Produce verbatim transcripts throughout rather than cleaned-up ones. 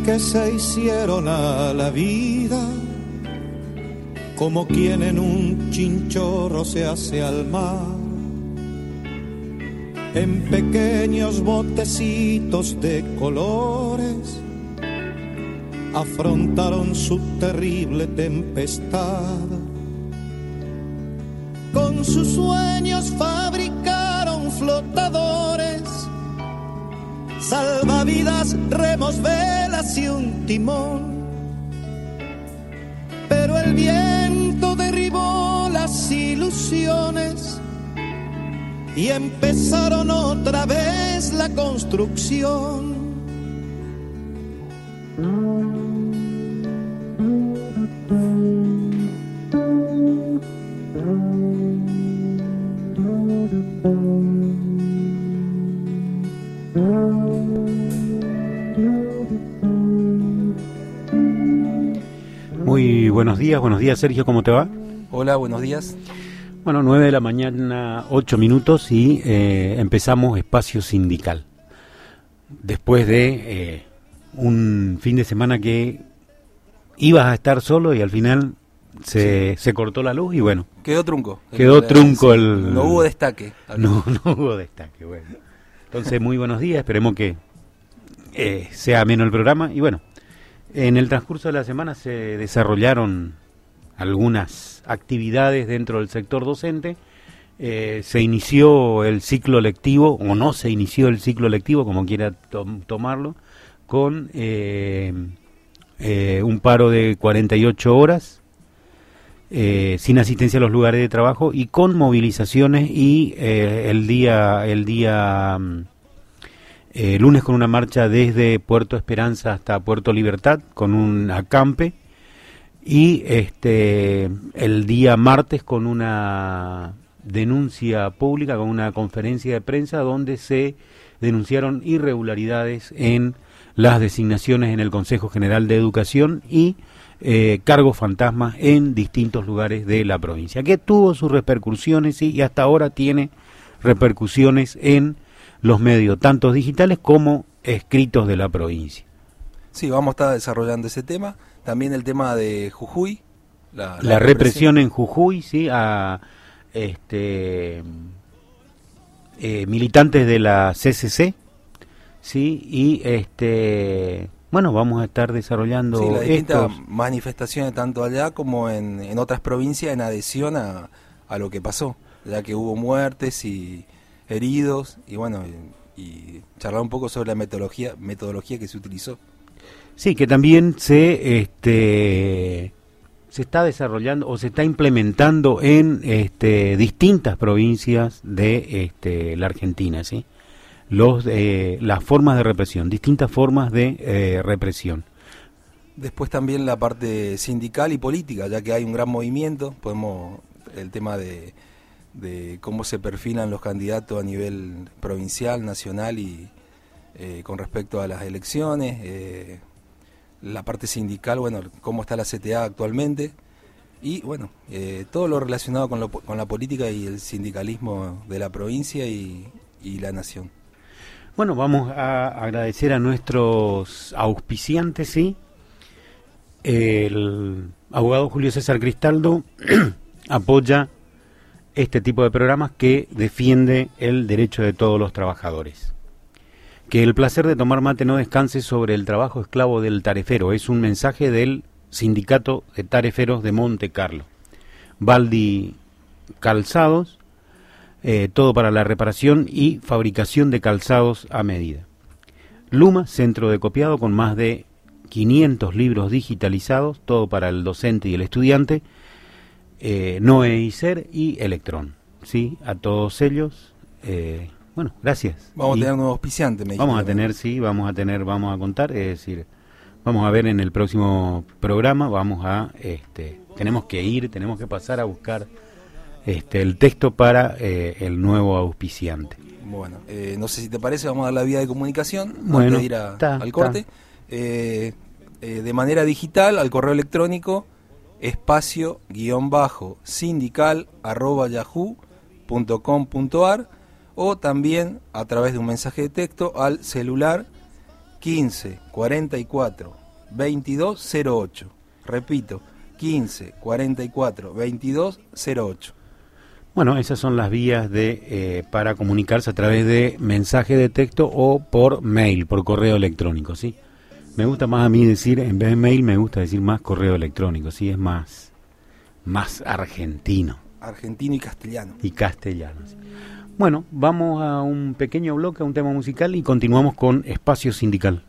que se hicieron a la vida, como quien en un chinchorro se hace al mar, en pequeños botecitos de colores, afrontaron su terrible tempestad. Con sus sueños fabricaron flotadores, salvavidas, remos, velas y un timón. Pero el viento derribó las ilusiones y empezaron otra vez la construcción. Muy buenos días, buenos días Sergio, ¿cómo te va? Hola, buenos días. Bueno, nueve de la mañana, ocho minutos y eh, empezamos Espacio Sindical. Después de eh, un fin de semana que ibas a estar solo y al final se, sí. se cortó la luz y bueno. Quedó trunco. Quedó el, trunco el... No hubo destaque. No, no hubo destaque, bueno. Entonces, muy buenos días, esperemos que eh, sea ameno el programa y bueno. En el transcurso de la semana se desarrollaron algunas actividades dentro del sector docente. Eh, se inició el ciclo lectivo, o no se inició el ciclo lectivo, como quiera to- tomarlo, con eh, eh, un paro de cuarenta y ocho horas, eh, sin asistencia a los lugares de trabajo y con movilizaciones y eh, el día... El día Eh, lunes con una marcha desde Puerto Esperanza hasta Puerto Libertad con un acampe y este el día martes con una denuncia pública, con una conferencia de prensa donde se denunciaron irregularidades en las designaciones en el Consejo General de Educación y eh, cargos fantasmas en distintos lugares de la provincia, que tuvo sus repercusiones ¿sí? y hasta ahora tiene repercusiones en los medios, tanto digitales como escritos de la provincia. Sí, vamos a estar desarrollando ese tema. También el tema de Jujuy. La, la, la represión. represión en Jujuy, sí, a este eh, militantes de la C C C, sí, y este bueno, vamos a estar desarrollando sí, las distintas estos... manifestaciones tanto allá como en, en otras provincias en adhesión a, a lo que pasó, ya que hubo muertes y heridos y bueno y, y charlar un poco sobre la metodología metodología que se utilizó. Sí, que también se este se está desarrollando o se está implementando en este distintas provincias de este la Argentina, ¿sí? Los eh, las formas de represión, distintas formas de eh, represión. Después también la parte sindical y política, ya que hay un gran movimiento, podemos el tema de de cómo se perfilan los candidatos a nivel provincial, nacional y eh, con respecto a las elecciones, eh, la parte sindical, bueno, cómo está la C T A actualmente y bueno, eh, todo lo relacionado con, lo, con la política y el sindicalismo de la provincia y, y la nación. Bueno, vamos a agradecer a nuestros auspiciantes, ¿sí? El abogado Julio César Cristaldo apoya este tipo de programas que defiende el derecho de todos los trabajadores. Que el placer de tomar mate no descanse sobre el trabajo esclavo del tarefero. Es un mensaje del Sindicato de Tareferos de Monte Carlo. Baldi Calzados, eh, todo para la reparación y fabricación de calzados a medida. Luma, centro de copiado con más de quinientos libros digitalizados, todo para el docente y el estudiante. Eh, Noe Iser y Electrón, sí, a todos ellos, eh, bueno, gracias. Vamos y a tener un nuevo auspiciante, me Vamos a tener, sí, vamos a tener, vamos a contar, es decir, vamos a ver en el próximo programa, vamos a, este, tenemos que ir, tenemos que pasar a buscar este el texto para eh, el nuevo auspiciante. Bueno, eh, no sé si te parece, vamos a dar la vía de comunicación, bueno, antes de ir a, ta, al corte, eh, eh, de manera digital, al correo electrónico, espacio guión bajo sindical arroba yahoo punto com punto ar o también a través de un mensaje de texto al celular quince cuarenta y cuatro veintidós cero ocho. Repito, quince cuarenta y cuatro veintidós cero ocho. Bueno, esas son las vías de eh, para comunicarse a través de mensaje de texto o por mail, por correo electrónico, ¿sí? Me gusta más a mí decir, en vez de mail, me gusta decir más correo electrónico, ¿sí? Es más, más argentino. Argentino y castellano. Y castellano, sí. Bueno, vamos a un pequeño bloque, a un tema musical y continuamos con Espacio Sindical.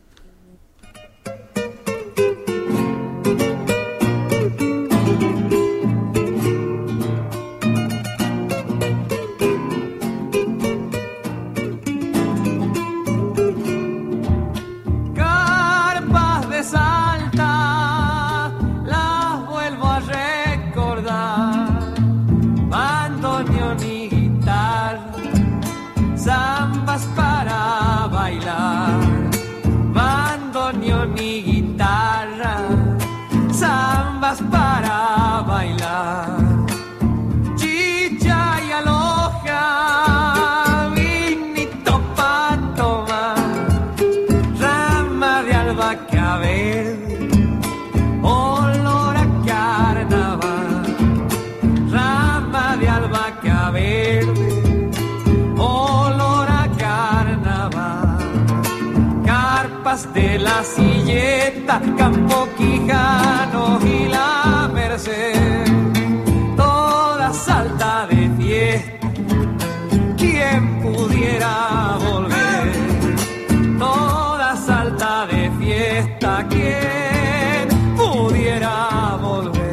Para bailar, chicha y aloja, vinito pa' tomar, rama de albahaca verde, olor a carnaval, rama de albahaca verde, olor a carnaval, carpas de la Silleta, Campo Quijano y la Merced, toda salta de fiesta, quien pudiera volver, toda salta de fiesta, quien pudiera volver.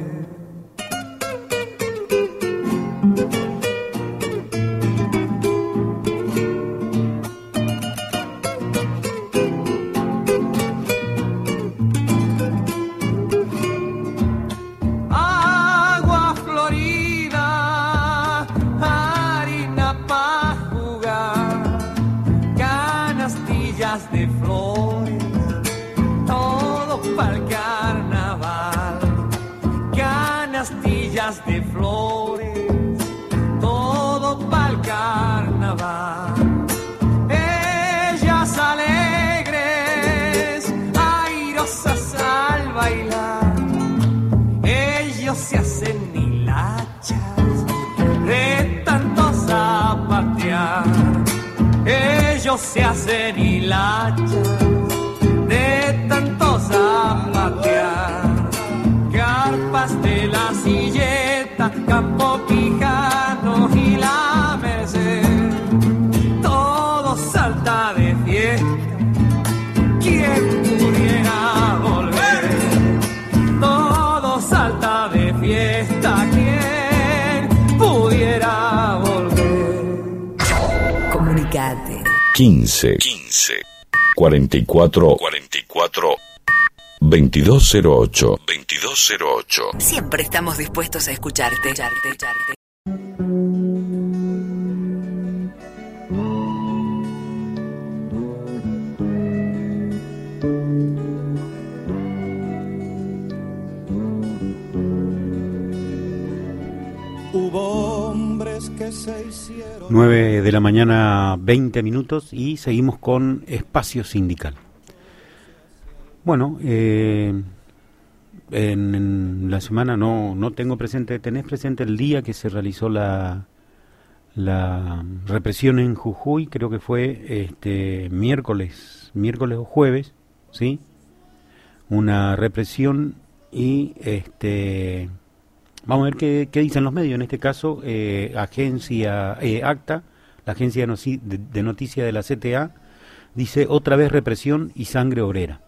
De flores, todo pa'l carnaval, canastillas de flores, todo pa'l carnaval. Ellas alegres, airosas al bailar, ellos se hacen hilachas de tanto zapatear. Ellos se hacen hilachas de tanto zapatear, carpas de la Silleta, Campo Quijano y la Merced, todo salta de fiesta, quien pudiera volver, todo salta de fiesta, quien pudiera volver. Comunicate. quince, quince, cuarenta y cuatro, cuarenta y cuatro, veintidós cero ocho, veintidós cero ocho. Siempre estamos dispuestos a escucharte. escucharte, escucharte. Hubo hombres que se hicieron. nueve de la mañana, veinte minutos, y seguimos con Espacio Sindical. Bueno, eh, en, en la semana no, no tengo presente, ¿tenés presente el día que se realizó la, la represión en Jujuy? Creo que fue este miércoles, miércoles o jueves, ¿sí? Una represión y este... Vamos a ver qué, qué dicen los medios, en este caso, eh, agencia eh, ACTA, la agencia de, noci- de, de noticias de la C T A, dice otra vez represión y sangre obrera.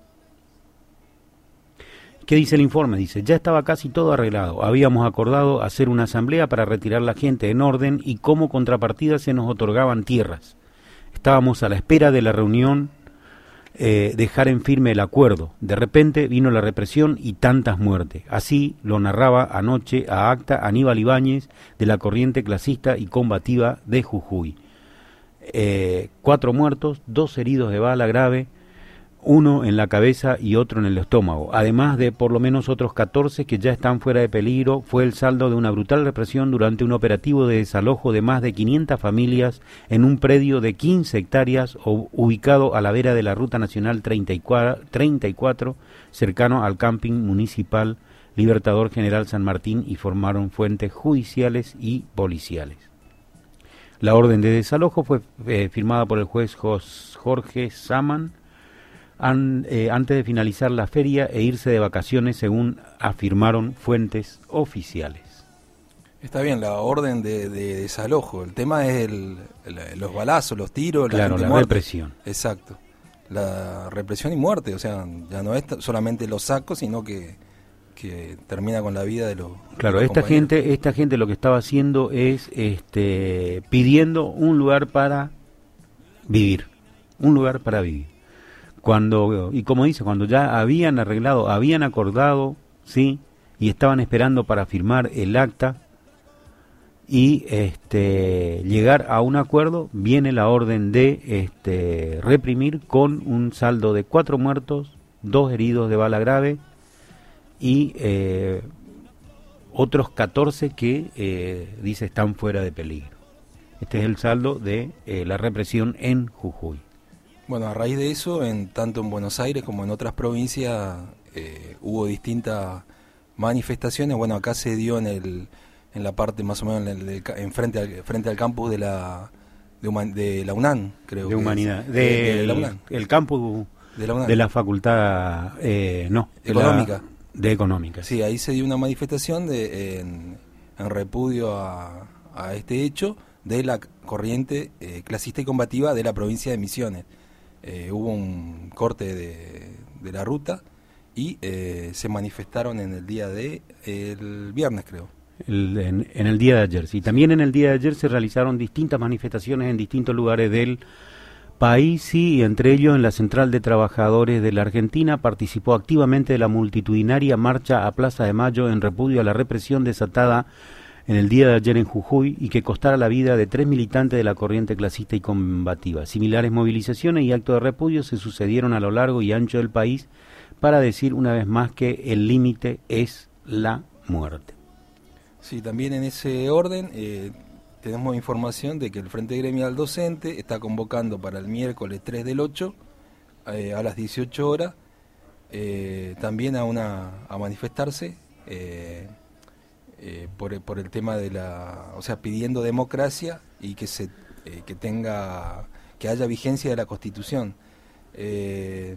¿Qué dice el informe? Dice, ya estaba casi todo arreglado, habíamos acordado hacer una asamblea para retirar la gente en orden y como contrapartida se nos otorgaban tierras. Estábamos a la espera de la reunión, Eh, dejar en firme el acuerdo. De repente vino la represión y tantas muertes. Así lo narraba anoche a ACTA Aníbal Ibáñez, de la corriente clasista y combativa de Jujuy. Eh, cuatro muertos, dos heridos de bala grave, uno en la cabeza y otro en el estómago, además de por lo menos otros catorce que ya están fuera de peligro. Fue el saldo de una brutal represión durante un operativo de desalojo de más de quinientas familias en un predio de quince hectáreas ubicado a la vera de la Ruta Nacional treinta y cuatro, cercano al camping municipal Libertador General San Martín, informaron fuentes judiciales y policiales. La orden de desalojo fue eh, firmada por el juez Jorge Saman An, eh, antes de finalizar la feria e irse de vacaciones, según afirmaron fuentes oficiales. Está bien, la orden de, de desalojo. El tema es el, el, los balazos, los tiros, la, claro, gente la muerta. represión. Exacto. La represión y muerte, o sea, ya no es solamente los sacos, sino que, que termina con la vida de los Claro, de los esta gente, esta gente lo que estaba haciendo es este pidiendo un lugar para vivir, un lugar para vivir. Cuando, y como dice, cuando ya habían arreglado, habían acordado, sí, y estaban esperando para firmar el acta y este llegar a un acuerdo, viene la orden de este reprimir con un saldo de cuatro muertos, dos heridos de bala grave y eh, otros catorce que eh, dice están fuera de peligro. Este es el saldo de eh, la represión en Jujuy. Bueno, a raíz de eso, en tanto en Buenos Aires como en otras provincias eh, hubo distintas manifestaciones. Bueno, acá se dio en el en la parte más o menos en, el, en frente al frente al campus de la de, human, de la UNAM, creo. De que humanidad, es, de, de, de la el, UNAM. El campus de la, UNAM. De la facultad, eh, no, de económica. La, de económica. Sí, ahí se dio una manifestación de en, en repudio a, a este hecho de la corriente eh, clasista y combativa de la provincia de Misiones. Eh, hubo un corte de, de la ruta y eh, se manifestaron en el día de el viernes, creo. El, en, en el día de ayer, sí. También en el día de ayer se realizaron distintas manifestaciones en distintos lugares del país, sí, y entre ellos en la Central de Trabajadores de la Argentina participó activamente de la multitudinaria marcha a Plaza de Mayo en repudio a la represión desatada en el día de ayer en Jujuy y que costara la vida de tres militantes de la corriente clasista y combativa. Similares movilizaciones y actos de repudio se sucedieron a lo largo y ancho del país para decir una vez más que el límite es la muerte. Sí, también en ese orden eh, tenemos información de que el Frente Gremial Docente está convocando para el miércoles tres del ocho eh, a las dieciocho horas eh, también a una a manifestarse eh, Eh, por, por el tema de la, o sea, pidiendo democracia y que se eh, que tenga que haya vigencia de la Constitución. Eh,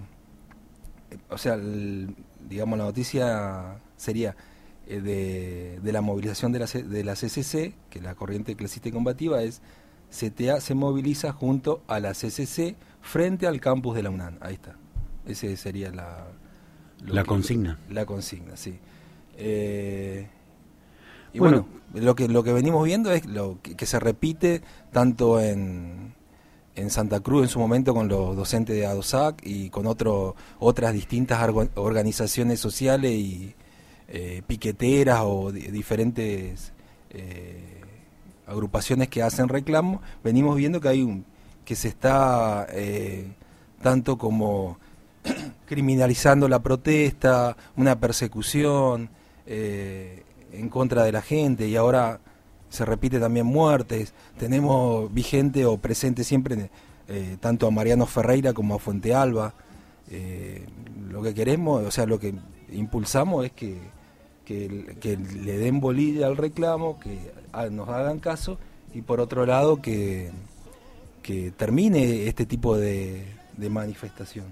o sea, el, digamos la noticia sería eh, de, de la movilización de la de la C C C, que la corriente clasista y combativa es C T A se moviliza junto a la C C C frente al campus de la UNAM. Ahí está. Ese sería la la que, consigna. La consigna, sí. Eh, Y bueno, bueno, lo que lo que venimos viendo es lo que, que se repite tanto en, en Santa Cruz en su momento con los docentes de ADOSAC y con otro, otras distintas organizaciones sociales y eh, piqueteras o di diferentes eh, agrupaciones que hacen reclamo. Venimos viendo que hay un que se está eh, tanto como criminalizando la protesta, una persecución eh, en contra de la gente, y ahora se repite también muertes. Tenemos vigente o presente siempre eh, tanto a Mariano Ferreira como a Fuente Alba. Eh, lo que queremos, o sea, lo que impulsamos es que, que, que le den bolilla al reclamo, que a, nos hagan caso, y por otro lado que, que termine este tipo de, de manifestación.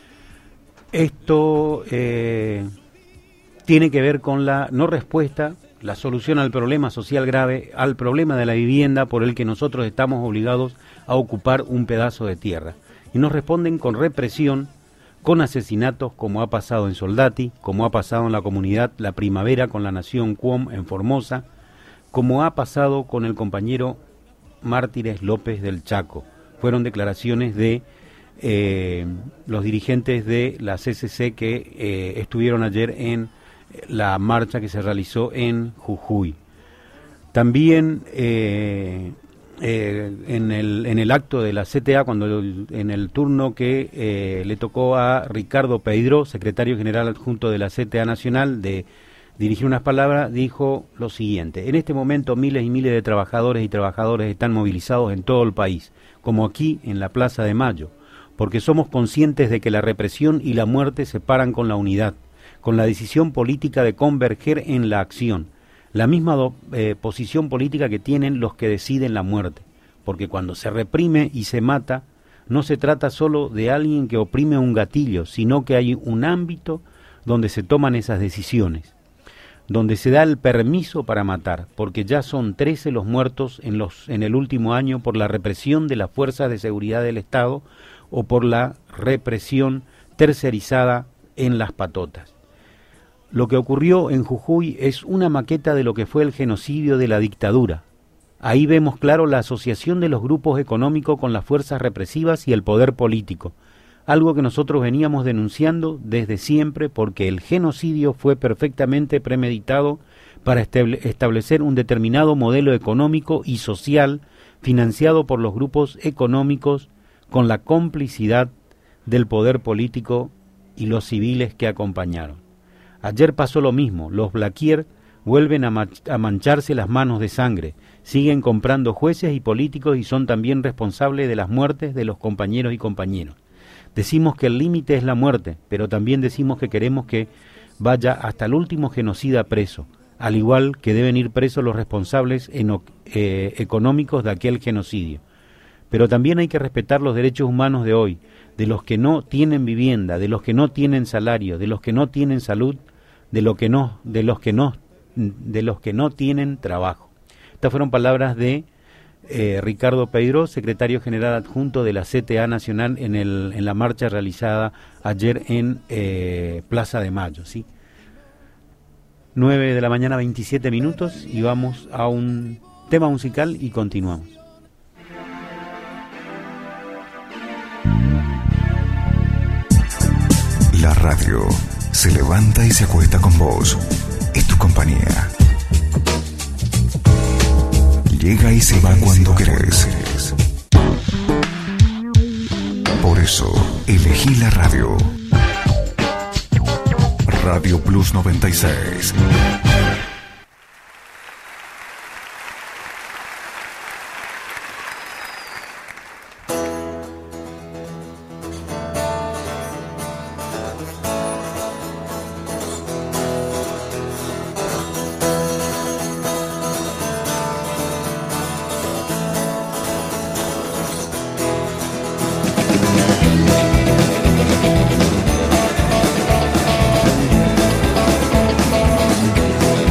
Esto eh, tiene que ver con la no respuesta, la solución al problema social grave, al problema de la vivienda por el que nosotros estamos obligados a ocupar un pedazo de tierra. Y nos responden con represión, con asesinatos, como ha pasado en Soldati, como ha pasado en la comunidad La Primavera con la Nación Cuom en Formosa, como ha pasado con el compañero Mártires López del Chaco. Fueron declaraciones de eh, los dirigentes de la C C C que eh, estuvieron ayer en la marcha que se realizó en Jujuy. También eh, eh, en, el, en el acto de la C T A, cuando en el turno que eh, le tocó a Ricardo Peiró, secretario general adjunto de la C T A Nacional, de dirigir unas palabras, dijo lo siguiente: en este momento miles y miles de trabajadores y trabajadoras están movilizados en todo el país, como aquí en la Plaza de Mayo, porque somos conscientes de que la represión y la muerte se paran con la unidad, con la decisión política de converger en la acción, la misma do, eh, posición política que tienen los que deciden la muerte, porque cuando se reprime y se mata, no se trata solo de alguien que oprime un gatillo, sino que hay un ámbito donde se toman esas decisiones, donde se da el permiso para matar, porque ya son trece los muertos en, los, en el último año por la represión de las fuerzas de seguridad del Estado o por la represión tercerizada en las patotas. Lo que ocurrió en Jujuy es una maqueta de lo que fue el genocidio de la dictadura. Ahí vemos claro la asociación de los grupos económicos con las fuerzas represivas y el poder político, algo que nosotros veníamos denunciando desde siempre, porque el genocidio fue perfectamente premeditado para establecer un determinado modelo económico y social financiado por los grupos económicos con la complicidad del poder político y los civiles que acompañaron. Ayer pasó lo mismo, los Blaquier vuelven a, ma- a mancharse las manos de sangre, siguen comprando jueces y políticos y son también responsables de las muertes de los compañeros y compañeras. Decimos que el límite es la muerte, pero también decimos que queremos que vaya hasta el último genocida preso, al igual que deben ir presos los responsables eno- eh, económicos de aquel genocidio. Pero también hay que respetar los derechos humanos de hoy, de los que no tienen vivienda, de los que no tienen salario, de los que no tienen salud, de lo que no, de los que no, de los que no tienen trabajo. Estas fueron palabras de eh, Ricardo Peiró, secretario general adjunto de la C T A Nacional en el en la marcha realizada ayer en eh, Plaza de Mayo, ¿sí? nueve de la mañana, veintisiete minutos, y vamos a un tema musical y continuamos. La radio se levanta y se acuesta con vos. Es tu compañía. Llega y se va cuando querés. Por eso, elegí la radio. Radio Plus noventa y seis. Thank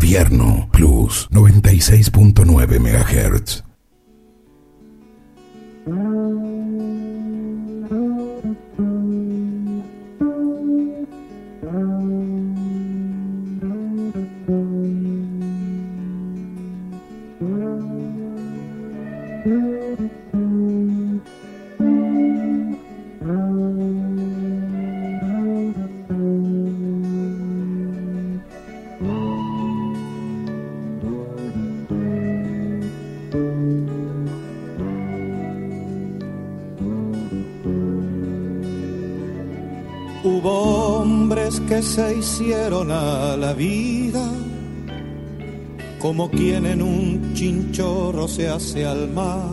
Invierno Plus noventa y seis punto nueve megahertz. Hubo hombres que se hicieron a la vida como quien en un chinchorro se hace al mar,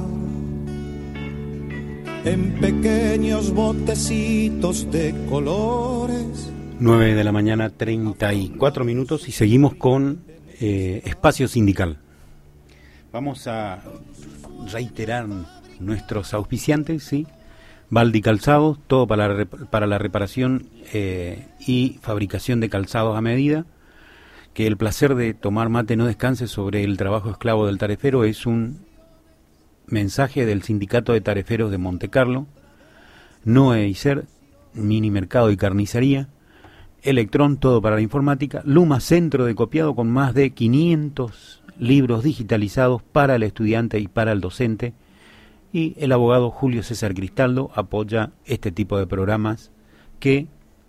en pequeños botecitos de colores. nueve de la mañana, treinta y cuatro minutos, y seguimos con eh, Espacio Sindical. Vamos a reiterar nuestros auspiciantes, ¿sí? Baldi Calzados, todo para la, para la reparación eh, y fabricación de calzados a medida. Que el placer de tomar mate no descanse sobre el trabajo esclavo del tarefero es un mensaje del Sindicato de Tareferos de Montecarlo. Noe y Ser, Mini Mercado y Carnicería. Electrón, todo para la informática. Luma, centro de copiado con más de quinientos libros digitalizados para el estudiante y para el docente. Y el abogado Julio César Cristaldo apoya este tipo de programas que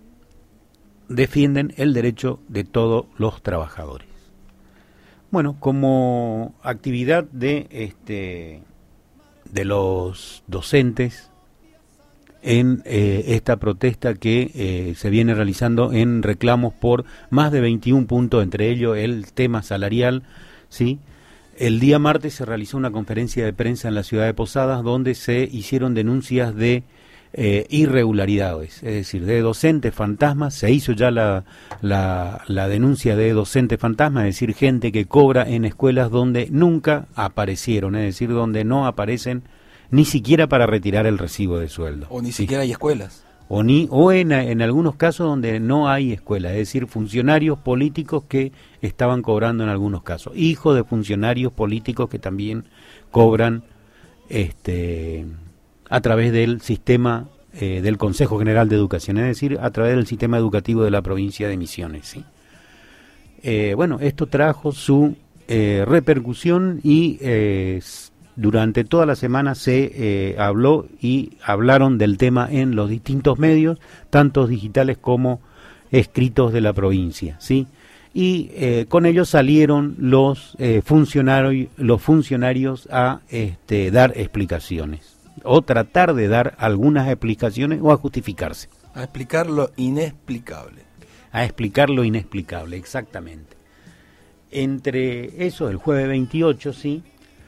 defienden el derecho de todos los trabajadores. Bueno, como actividad de este de los docentes en eh, esta protesta que eh, se viene realizando en reclamos por más de veintiún puntos, entre ellos el tema salarial, ¿sí? El día martes se realizó una conferencia de prensa en la ciudad de Posadas donde se hicieron denuncias de eh, irregularidades, es decir, de docentes fantasmas. Se hizo ya la, la, la denuncia de docentes fantasmas, es decir, gente que cobra en escuelas donde nunca aparecieron, es decir, donde no aparecen ni siquiera para retirar el recibo de sueldo. O ni ¿sí? siquiera hay escuelas. O, ni, o en, en algunos casos donde no hay escuela, es decir, funcionarios políticos que estaban cobrando en algunos casos, hijos de funcionarios políticos que también cobran este, a través del sistema eh, del Consejo General de Educación, es decir, a través del sistema educativo de la provincia de Misiones, ¿sí? Eh, bueno, esto trajo su eh, repercusión y eh, durante toda la semana se eh, habló y hablaron del tema en los distintos medios, tanto digitales como escritos de la provincia, ¿sí? Y eh, con ellos salieron los eh, funcionarios, los funcionarios a este, dar explicaciones, o tratar de dar algunas explicaciones o a justificarse. A explicar lo inexplicable. A explicar lo inexplicable, exactamente. Entre eso, el jueves veintiocho, ¿sí?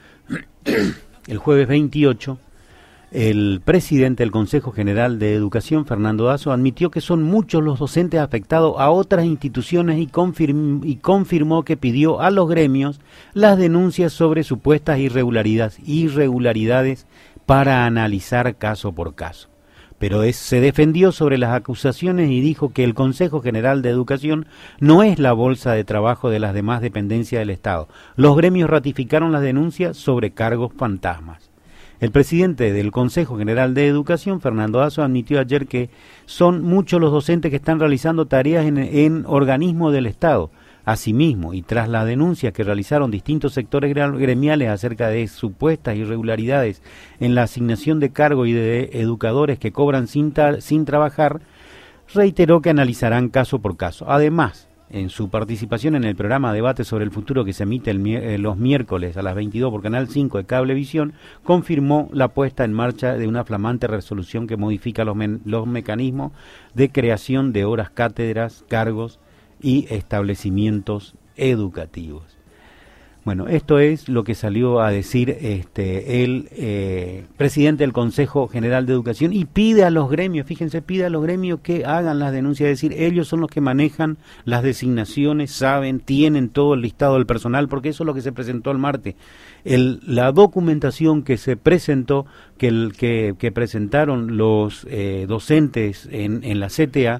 El jueves veintiocho, el presidente del Consejo General de Educación, Fernando Dazo, admitió que son muchos los docentes afectados a otras instituciones y, confirm, y confirmó que pidió a los gremios las denuncias sobre supuestas irregularidades, irregularidades para analizar caso por caso. Pero es, se defendió sobre las acusaciones y dijo que el Consejo General de Educación no es la bolsa de trabajo de las demás dependencias del Estado. Los gremios ratificaron las denuncias sobre cargos fantasmas. El presidente del Consejo General de Educación, Fernando Dazo, admitió ayer que son muchos los docentes que están realizando tareas en, en organismos del Estado. Asimismo, y tras la denuncia que realizaron distintos sectores gremiales acerca de supuestas irregularidades en la asignación de cargo y de educadores que cobran sin, ta- sin trabajar, reiteró que analizarán caso por caso. Además, en su participación en el programa Debate sobre el Futuro que se emite el, eh, los miércoles a las veintidós por Canal cinco de Cablevisión, confirmó la puesta en marcha de una flamante resolución que modifica los, men- los mecanismos de creación de horas cátedras, cargos y establecimientos educativos. Bueno, esto es lo que salió a decir este el eh, presidente del Consejo General de Educación y pide a los gremios, fíjense, pide a los gremios que hagan las denuncias, es decir, ellos son los que manejan las designaciones, saben, tienen todo el listado del personal, porque eso es lo que se presentó el martes. El, la documentación que se presentó, que, el, que, que presentaron los eh, docentes en, en la C T A,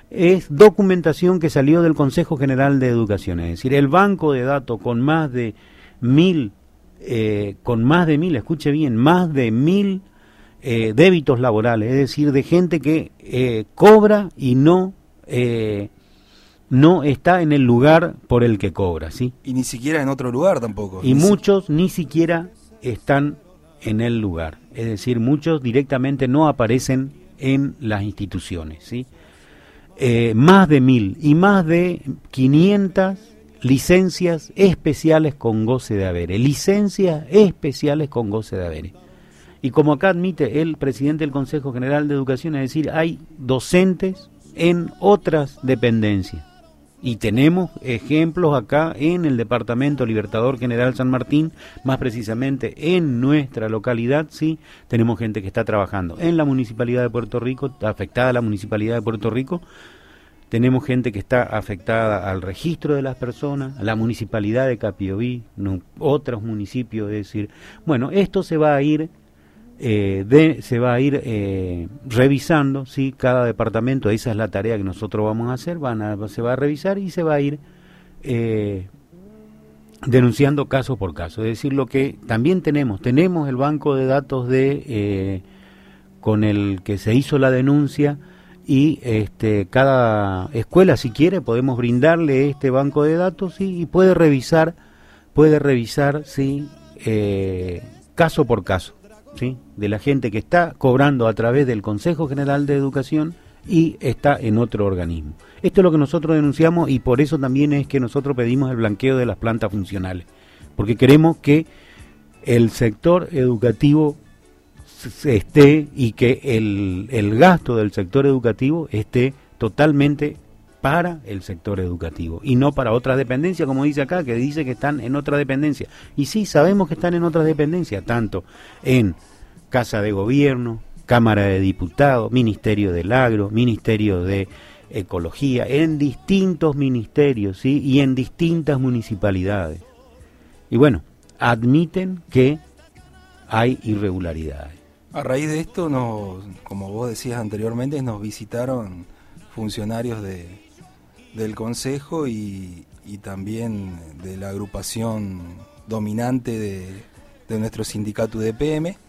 es documentación que salió del Consejo General de Educación, es decir, el banco de datos con más de mil, eh, con más de mil, escuche bien, más de mil eh, débitos laborales, es decir, de gente que eh, cobra y no eh, no está en el lugar por el que cobra, ¿sí? Y ni siquiera en otro lugar tampoco. Y ni muchos si... ni siquiera están en el lugar, es decir, muchos directamente no aparecen en las instituciones, ¿sí? Eh, más de mil y más de quinientas licencias especiales con goce de haberes, licencias especiales con goce de haberes. Y como acá admite el presidente del Consejo General de Educación, es decir, hay docentes en otras dependencias. Y tenemos ejemplos acá en el Departamento Libertador General San Martín, más precisamente en nuestra localidad, sí, tenemos gente que está trabajando en la Municipalidad de Puerto Rico, afectada a la Municipalidad de Puerto Rico, tenemos gente que está afectada al registro de las personas, a la Municipalidad de Capiobí, no, otros municipios, es decir, bueno, esto se va a ir Eh, de, se va a ir eh, revisando, ¿sí? Cada departamento, esa es la tarea que nosotros vamos a hacer, van a, se va a revisar y se va a ir eh, denunciando caso por caso. Es decir, lo que también tenemos, tenemos el banco de datos de eh, con el que se hizo la denuncia, y este cada escuela, si quiere, podemos brindarle este banco de datos, ¿sí? Y puede revisar, puede revisar, ¿sí? eh, caso por caso, ¿sí? De la gente que está cobrando a través del Consejo General de Educación y está en otro organismo. Esto es lo que nosotros denunciamos, y por eso también es que nosotros pedimos el blanqueo de las plantas funcionales, porque queremos que el sector educativo esté, y que el, el gasto del sector educativo esté totalmente para el sector educativo y no para otras dependencias, como dice acá, que dice que están en otra dependencia. Y sí, sabemos que están en otras dependencias, tanto en Casa de Gobierno, Cámara de Diputados, Ministerio del Agro, Ministerio de Ecología, en distintos ministerios, ¿sí? Y en distintas municipalidades. Y bueno, admiten que hay irregularidades. A raíz de esto, nos, como vos decías anteriormente, nos visitaron funcionarios de, del Consejo y, y también de la agrupación dominante de, de nuestro sindicato U D P M.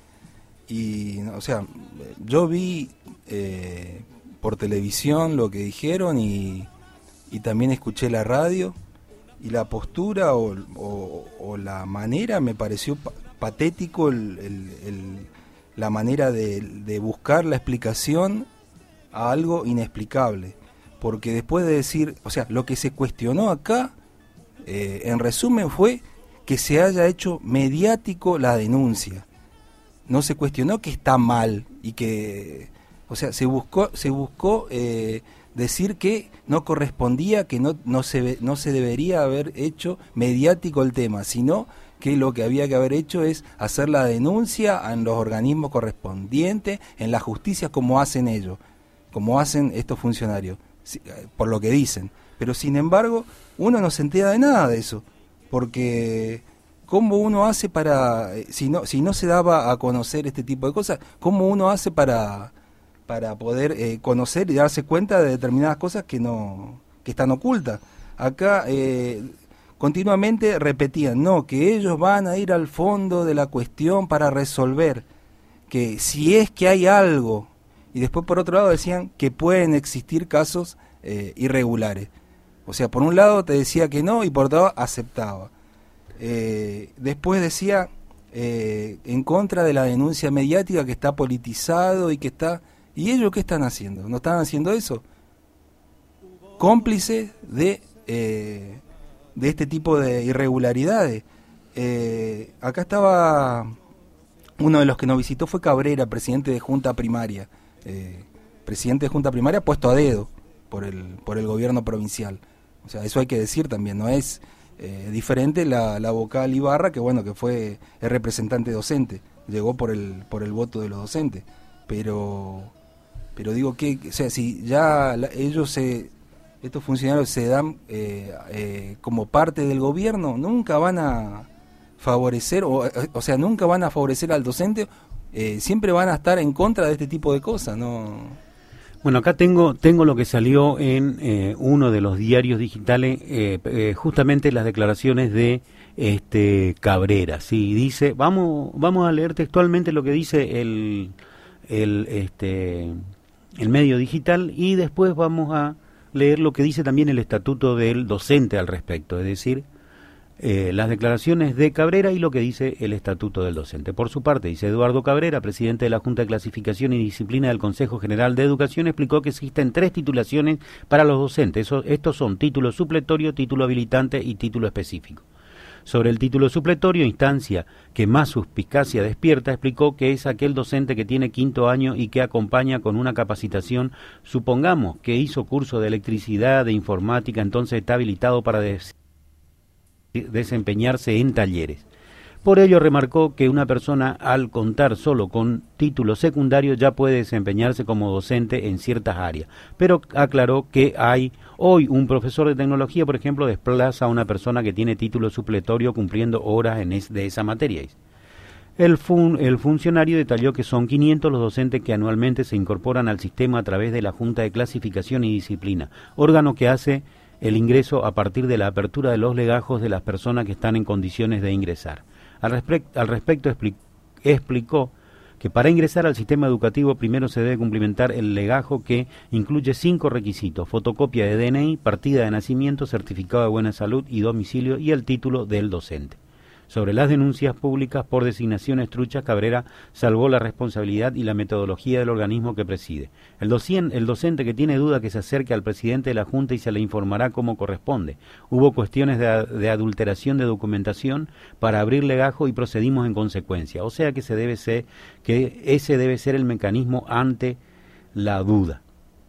Y, o sea, yo vi eh, por televisión lo que dijeron y, y también escuché la radio, y la postura o, o, o la manera me pareció pa- patético el, el, el, la manera de, de buscar la explicación a algo inexplicable, porque después de decir, o sea, lo que se cuestionó acá, eh, en resumen, fue que se haya hecho mediático la denuncia. No se cuestionó que está mal y que, o sea, se buscó, se buscó eh, decir que no correspondía, que no, no se no se debería haber hecho mediático el tema, sino que lo que había que haber hecho es hacer la denuncia en los organismos correspondientes, en la justicia, como hacen ellos, como hacen estos funcionarios, por lo que dicen. Pero sin embargo, uno no se entera de nada de eso, porque ¿cómo uno hace para, si no si no se daba a conocer este tipo de cosas, cómo uno hace para para poder eh, conocer y darse cuenta de determinadas cosas que no que están ocultas? Acá eh, continuamente repetían, no, que ellos van a ir al fondo de la cuestión para resolver, que si es que hay algo, y después por otro lado decían que pueden existir casos eh, irregulares. O sea, por un lado te decía que no y por otro lado aceptaba. Eh, después decía eh, en contra de la denuncia mediática, que está politizado y que está... ¿Y ellos qué están haciendo? ¿No están haciendo eso? Cómplices de... Eh, de este tipo de irregularidades. Eh, acá estaba uno de los que nos visitó, fue Cabrera, presidente de Junta Primaria, eh, presidente de Junta Primaria puesto a dedo por el por el gobierno provincial. O sea, eso hay que decir también, no es eh, diferente la, la vocal Ibarra, que bueno, que fue el representante docente, llegó por el por el voto de los docentes, pero pero digo que, o sea, si ya la, ellos se estos funcionarios se dan eh, eh, como parte del gobierno, nunca van a favorecer, o, o sea, nunca van a favorecer al docente, eh, siempre van a estar en contra de este tipo de cosas, ¿no? Bueno, acá tengo tengo lo que salió en eh, uno de los diarios digitales, eh, eh, justamente las declaraciones de este Cabrera. Sí, dice, vamos vamos a leer textualmente lo que dice el el este el medio digital y después vamos a leer lo que dice también el estatuto del docente al respecto, es decir, Eh, las declaraciones de Cabrera y lo que dice el estatuto del docente. Por su parte, dice Eduardo Cabrera, presidente de la Junta de Clasificación y Disciplina del Consejo General de Educación, explicó que existen tres titulaciones para los docentes. Eso, estos son título supletorio, título habilitante y título específico. Sobre el título supletorio, instancia que más suspicacia despierta, explicó que es aquel docente que tiene quinto año y que acompaña con una capacitación, supongamos que hizo curso de electricidad, de informática, entonces está habilitado para des desempeñarse en talleres. Por ello remarcó que una persona al contar solo con título secundario ya puede desempeñarse como docente en ciertas áreas, pero aclaró que hay hoy un profesor de tecnología, por ejemplo, desplaza a una persona que tiene título supletorio cumpliendo horas en es, de esa materia. El, fun, el funcionario detalló que son quinientos los docentes que anualmente se incorporan al sistema a través de la Junta de Clasificación y Disciplina, órgano que hace el ingreso a partir de la apertura de los legajos de las personas que están en condiciones de ingresar. Al, respect, al respecto expli, explicó que para ingresar al sistema educativo primero se debe cumplimentar el legajo que incluye cinco requisitos: fotocopia de D N I, partida de nacimiento, certificado de buena salud y domicilio y el título del docente. Sobre las denuncias públicas por designaciones truchas, Cabrera salvó la responsabilidad y la metodología del organismo que preside. El, docien, el docente que tiene duda que se acerque al presidente de la Junta y se le informará como corresponde. Hubo cuestiones de, de adulteración de documentación para abrir legajo y procedimos en consecuencia. O sea que, se debe ser, que ese debe ser el mecanismo ante la duda.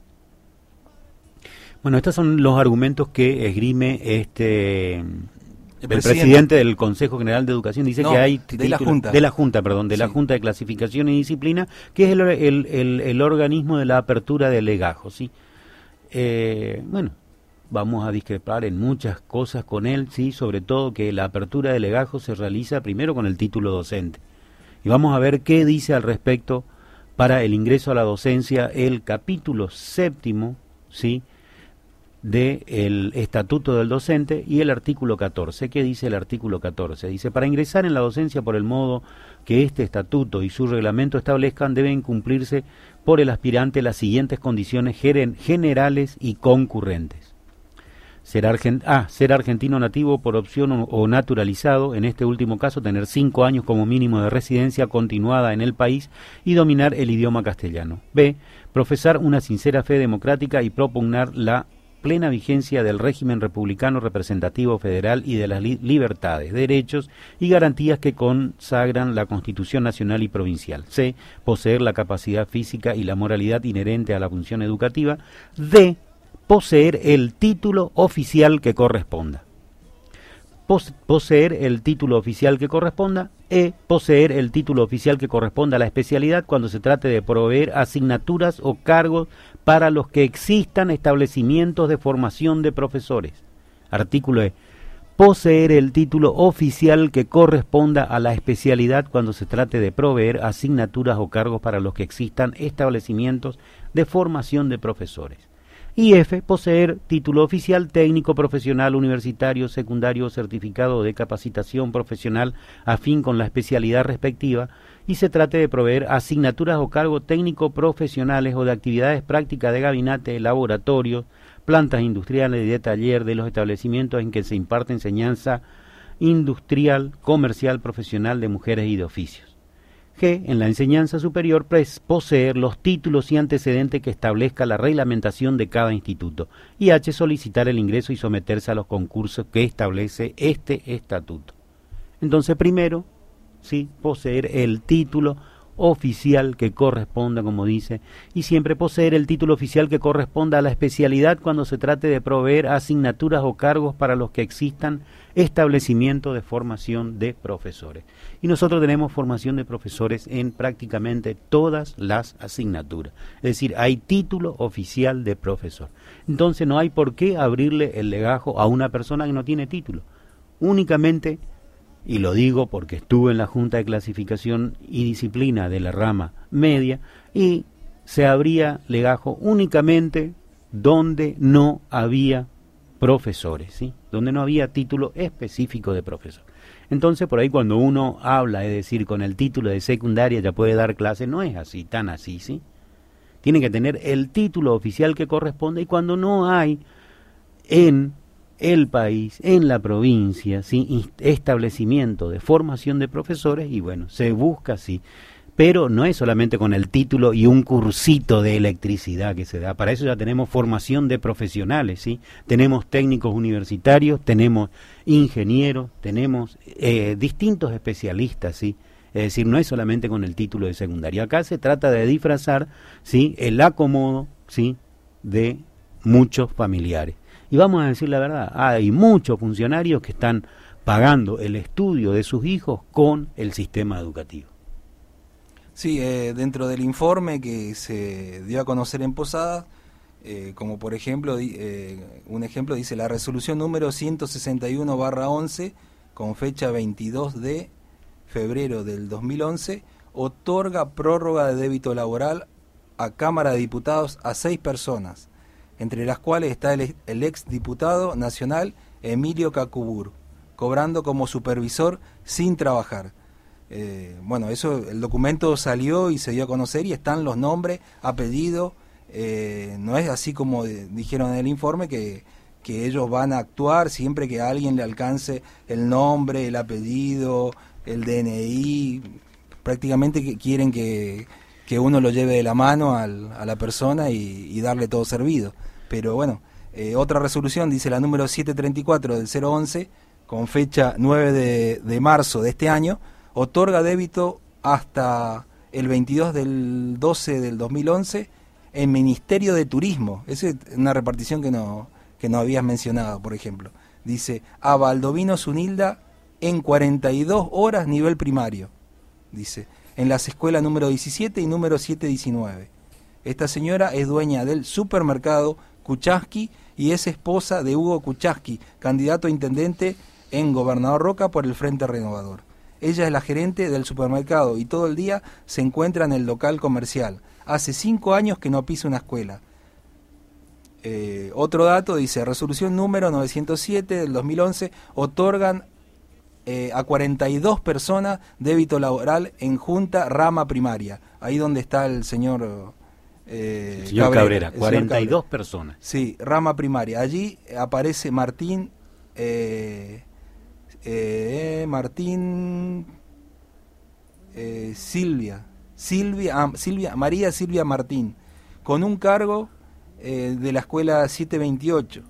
Bueno, estos son los argumentos que esgrime este... El presidente. presidente del Consejo General de Educación dice no, que hay de la Junta, de la Junta, perdón, de sí. la Junta de Clasificación y Disciplina, que es el, el, el, el organismo de la apertura de legajos, sí. Eh, bueno, vamos a discrepar en muchas cosas con él, sí, sobre todo que la apertura de legajos se realiza primero con el título docente. Y vamos a ver qué dice al respecto para el ingreso a la docencia el capítulo séptimo, sí, del Estatuto del Docente y el artículo catorce. ¿Qué dice el artículo catorce? Dice, para ingresar en la docencia por el modo que este estatuto y su reglamento establezcan, deben cumplirse por el aspirante las siguientes condiciones generales y concurrentes. Ser, argent ah, ser argentino nativo por opción o, o naturalizado, en este último caso tener cinco años como mínimo de residencia continuada en el país y dominar el idioma castellano. B. Profesar una sincera fe democrática y propugnar la plena vigencia del régimen republicano representativo federal y de las li libertades, derechos y garantías que consagran la Constitución nacional y provincial. C. Poseer la capacidad física y la moralidad inherente a la función educativa. D. Poseer el título oficial que corresponda. Pos poseer el título oficial que corresponda. E. Poseer el título oficial que corresponda a la especialidad cuando se trate de proveer asignaturas o cargos para los que existan establecimientos de formación de profesores. Artículo E. Poseer el título oficial que corresponda a la especialidad cuando se trate de proveer asignaturas o cargos para los que existan establecimientos de formación de profesores. Y F. Poseer título oficial técnico, profesional, universitario, secundario o certificado de capacitación profesional afín con la especialidad respectiva y se trate de proveer asignaturas o cargos técnico profesionales o de actividades prácticas de gabinete, laboratorio, plantas industriales y de taller de los establecimientos en que se imparte enseñanza industrial, comercial, profesional de mujeres y de oficios. G. En la enseñanza superior, poseer los títulos y antecedentes que establezca la reglamentación de cada instituto. Y H. Solicitar el ingreso y someterse a los concursos que establece este estatuto. Entonces, primero, sí, poseer el título oficial que corresponda, como dice, y siempre poseer el título oficial que corresponda a la especialidad cuando se trate de proveer asignaturas o cargos para los que existan establecimientos de formación de profesores. Y nosotros tenemos formación de profesores en prácticamente todas las asignaturas. Es decir, hay título oficial de profesor. Entonces no hay por qué abrirle el legajo a una persona que no tiene título. Únicamente, y lo digo porque estuve en la Junta de Clasificación y Disciplina de la rama media, y se abría legajo únicamente donde no había profesores, ¿sí? Donde no había título específico de profesor. Entonces, por ahí cuando uno habla, es decir, con el título de secundaria ya puede dar clase, no es así, tan así, ¿sí? Tiene que tener el título oficial que corresponde, y cuando no hay en el país, en la provincia, ¿sí?, establecimiento de formación de profesores, y bueno, se busca así. Pero no es solamente con el título y un cursito de electricidad que se da. Para eso ya tenemos formación de profesionales, ¿sí? Tenemos técnicos universitarios, tenemos ingenieros, tenemos eh, distintos especialistas, ¿sí? Es decir, no es solamente con el título de secundaria. Acá se trata de disfrazar, ¿sí?, el acomodo, ¿sí?, de muchos familiares. Y vamos a decir la verdad, hay muchos funcionarios que están pagando el estudio de sus hijos con el sistema educativo. Sí, eh, dentro del informe que se dio a conocer en Posadas, eh, como por ejemplo, eh, un ejemplo dice la resolución número ciento sesenta y uno barra once, con fecha veintidós de febrero del dos mil once, otorga prórroga de débito laboral a Cámara de Diputados a seis personas, entre las cuales está el, el ex diputado nacional Emilio Cacubur, cobrando como supervisor sin trabajar. Eh, bueno, eso, el documento salió y se dio a conocer y están los nombres, apellidos, eh, no es así como de, dijeron en el informe que, que ellos van a actuar siempre que a alguien le alcance el nombre, el apellido, el D N I, prácticamente que quieren que, que uno lo lleve de la mano al, a la persona y, y darle todo servido. Pero bueno, eh, otra resolución, dice la número setecientos treinta y cuatro del cero once, con fecha nueve de marzo de este año, otorga débito hasta el veintidós del doce del dos mil once en Ministerio de Turismo. Esa es una repartición que no, que no habías mencionado, por ejemplo. Dice, a Baldovino Zunilda en cuarenta y dos horas nivel primario. Dice, en las escuelas número diecisiete y número setecientos diecinueve. Esta señora es dueña del supermercado Kuchaski y es esposa de Hugo Kuchaski, candidato a intendente en Gobernador Roca por el Frente Renovador. Ella es la gerente del supermercado y todo el día se encuentra en el local comercial. Hace cinco años que no pisa una escuela. Eh, otro dato dice, resolución número novecientos siete del dos mil once, otorgan eh, a cuarenta y dos personas débito laboral en Junta Rama Primaria. Ahí donde está el señor... Eh, el señor Cabrera, Cabrera el cuarenta y dos Cabrera. Personas. Sí, Rama Primaria. Allí aparece Martín... Eh, Eh, Martín eh, Silvia Silvia, ah, Silvia María Silvia Martín, con un cargo eh, de la escuela setecientos veintiocho.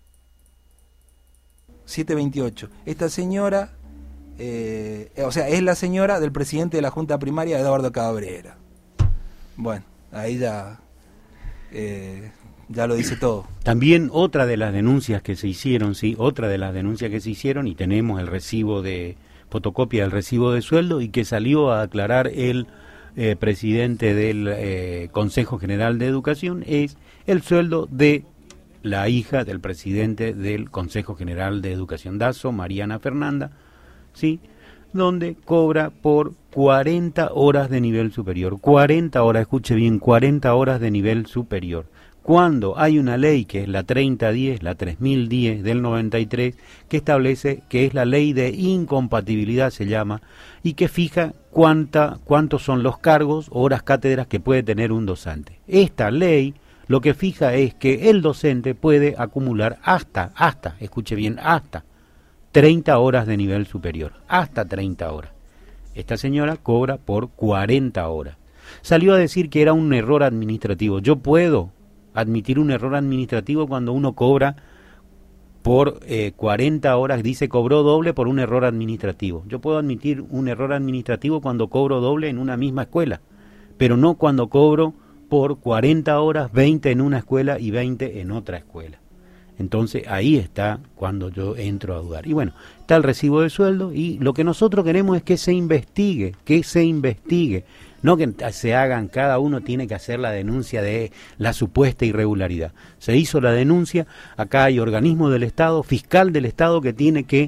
setecientos veintiocho. Esta señora, eh, o sea, es la señora del presidente de la Junta Primaria, Eduardo Cabrera. Bueno, ahí ya... Eh, ya lo dice todo. También otra de las denuncias que se hicieron, sí, otra de las denuncias que se hicieron, y tenemos el recibo de fotocopia del recibo de sueldo, y que salió a aclarar el eh, presidente del eh, Consejo General de Educación, es el sueldo de la hija del presidente del Consejo General de Educación, Dazo, Mariana Fernanda, sí, donde cobra por cuarenta horas de nivel superior. cuarenta horas, escuche bien, cuarenta horas de nivel superior. Cuando hay una ley que es la treinta diez, la tres mil diez del noventa y tres, que establece que es la ley de incompatibilidad, se llama, y que fija cuánta, cuántos son los cargos o horas cátedras que puede tener un docente. Esta ley lo que fija es que el docente puede acumular hasta, hasta, escuche bien, hasta treinta horas de nivel superior, hasta treinta horas. Esta señora cobra por cuarenta horas. Salió a decir que era un error administrativo. Yo puedo admitir un error administrativo cuando uno cobra por eh, cuarenta horas, dice cobró doble por un error administrativo. Yo puedo admitir un error administrativo cuando cobro doble en una misma escuela, pero no cuando cobro por cuarenta horas, veinte en una escuela y veinte en otra escuela. Entonces ahí está cuando yo entro a dudar. Y bueno, está el recibo de sueldo, y lo que nosotros queremos es que se investigue, que se investigue. No que se hagan, cada uno tiene que hacer la denuncia de la supuesta irregularidad. Se hizo la denuncia, acá hay organismo del Estado, fiscal del Estado, que tiene que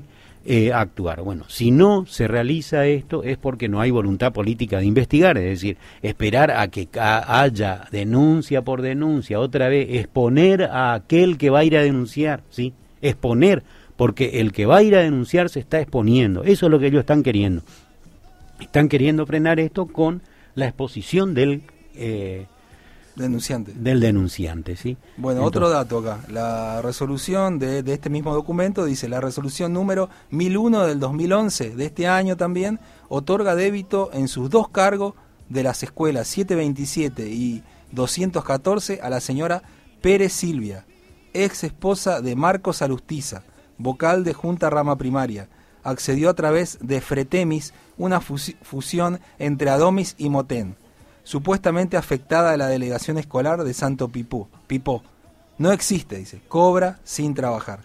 eh, actuar. Bueno, si no se realiza esto es porque no hay voluntad política de investigar, es decir, esperar a que ca- haya denuncia por denuncia, otra vez exponer a aquel que va a ir a denunciar, ¿sí? Exponer, porque el que va a ir a denunciar se está exponiendo, eso es lo que ellos están queriendo. Están queriendo frenar esto con la exposición del eh, denunciante. Del denunciante, ¿sí? Bueno, Entonces, otro dato acá. La resolución de, de este mismo documento dice, la resolución número mil uno del dos mil once, de este año también, otorga débito en sus dos cargos de las escuelas setecientos veintisiete y doscientos catorce a la señora Pérez Silvia, ex esposa de Marcos Alustiza, vocal de Junta Rama Primaria. Accedió a través de Fretemis, una fusi- fusión entre Adomis y Moten, supuestamente afectada a la delegación escolar de Santo Pipó. Pipó. No existe, dice, cobra sin trabajar.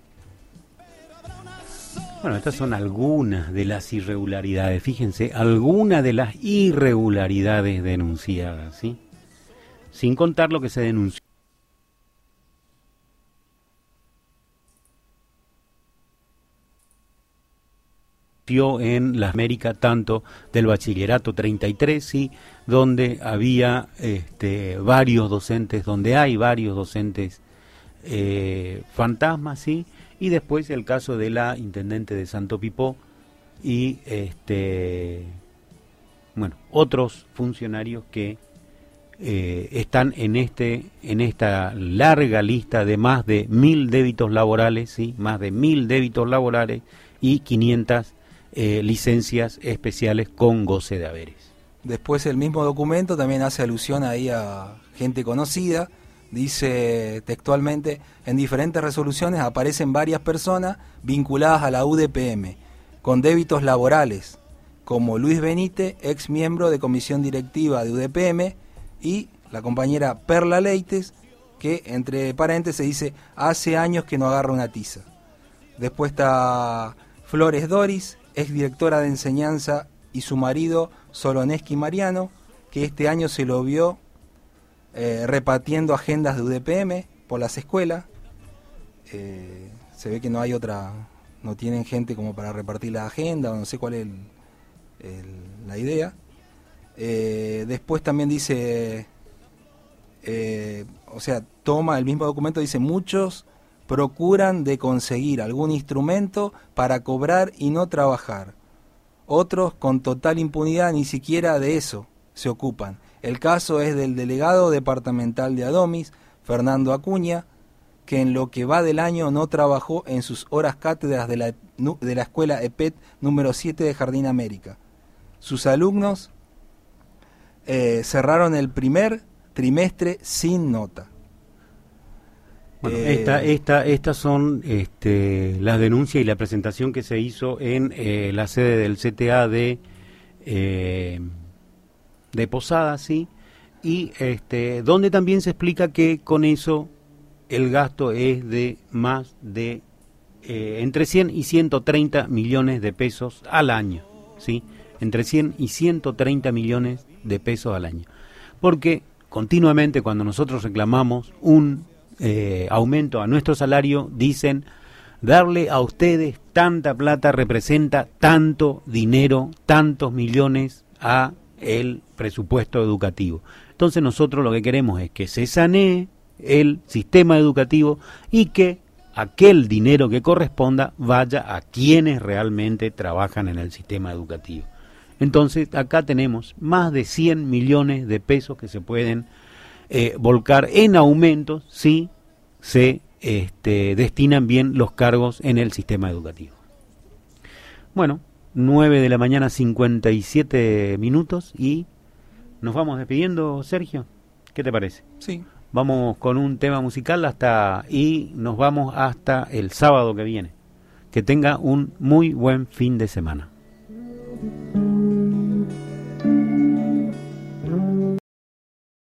bueno, estas son algunas de las irregularidades, fíjense, algunas de las irregularidades denunciadas, ¿sí? Sin contar lo que se denunció en las Américas, tanto del bachillerato treinta y tres, sí, donde había este, varios docentes, donde hay varios docentes eh, fantasmas, sí, y después el caso de la intendente de Santo Pipó y este bueno, otros funcionarios que eh, están en este en esta larga lista de más de mil débitos laborales, sí, más de mil débitos laborales y quinientas Eh, licencias especiales con goce de haberes. Después el mismo documento también hace alusión ahí a gente conocida, dice textualmente, en diferentes resoluciones aparecen varias personas vinculadas a la U D P M, con débitos laborales, como Luis Benítez, ex miembro de comisión directiva de U D P M, y la compañera Perla Leites, que entre paréntesis dice, hace años que no agarra una tiza. Después está Flores Doris, ex directora de enseñanza, y su marido Soloneski Mariano, que este año se lo vio eh, repartiendo agendas de U D P M por las escuelas. Eh, se ve que no hay otra, no tienen gente como para repartir la agenda, o no sé cuál es el, el, la idea. Eh, después también dice, eh, o sea, toma el mismo documento, dice, muchos procuran de conseguir algún instrumento para cobrar y no trabajar. Otros, con total impunidad, ni siquiera de eso se ocupan. El caso es del delegado departamental de Adomis, Fernando Acuña, que en lo que va del año no trabajó en sus horas cátedras de la, de la escuela E P E T número siete de Jardín América. Sus alumnos eh, cerraron el primer trimestre sin nota. Bueno, Eh, esta, esta, estas son este, las denuncias y la presentación que se hizo en eh, la sede del C T A de, eh, de Posada, sí, y este, donde también se explica que con eso el gasto es de más de eh, entre cien y ciento treinta millones de pesos al año, sí, entre cien y ciento treinta millones de pesos al año, porque continuamente cuando nosotros reclamamos un Eh, aumento a nuestro salario, dicen, darle a ustedes tanta plata representa tanto dinero, tantos millones a el presupuesto educativo. Entonces nosotros lo que queremos es que se sanee el sistema educativo y que aquel dinero que corresponda vaya a quienes realmente trabajan en el sistema educativo. Entonces acá tenemos más de cien millones de pesos que se pueden Eh, volcar en aumentos si se este, destinan bien los cargos en el sistema educativo. Bueno, nueve de la mañana, cincuenta y siete minutos, y nos vamos despidiendo, Sergio. ¿Qué te parece? Sí. Vamos con un tema musical hasta y nos vamos hasta el sábado que viene. Que tenga un muy buen fin de semana.